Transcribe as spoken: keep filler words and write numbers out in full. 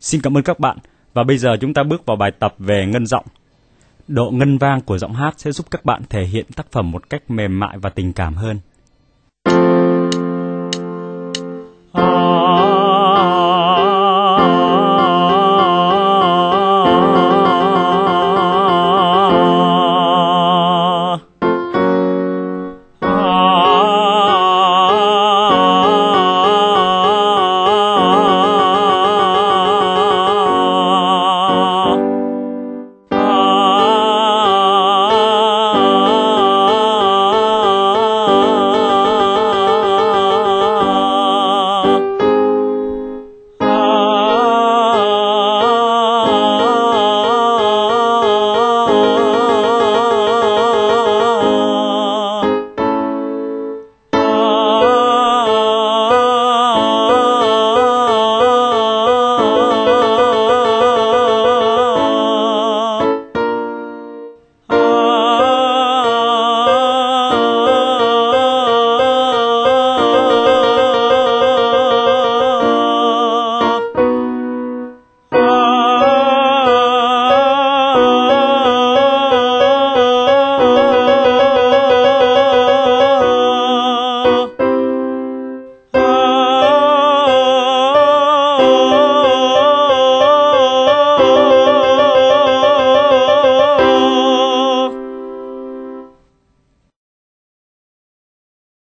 Xin cảm ơn các bạn, và bây giờ chúng ta bước vào bài tập về ngân giọng. Độ ngân vang của giọng hát sẽ giúp các bạn thể hiện tác phẩm một cách mềm mại và tình cảm hơn.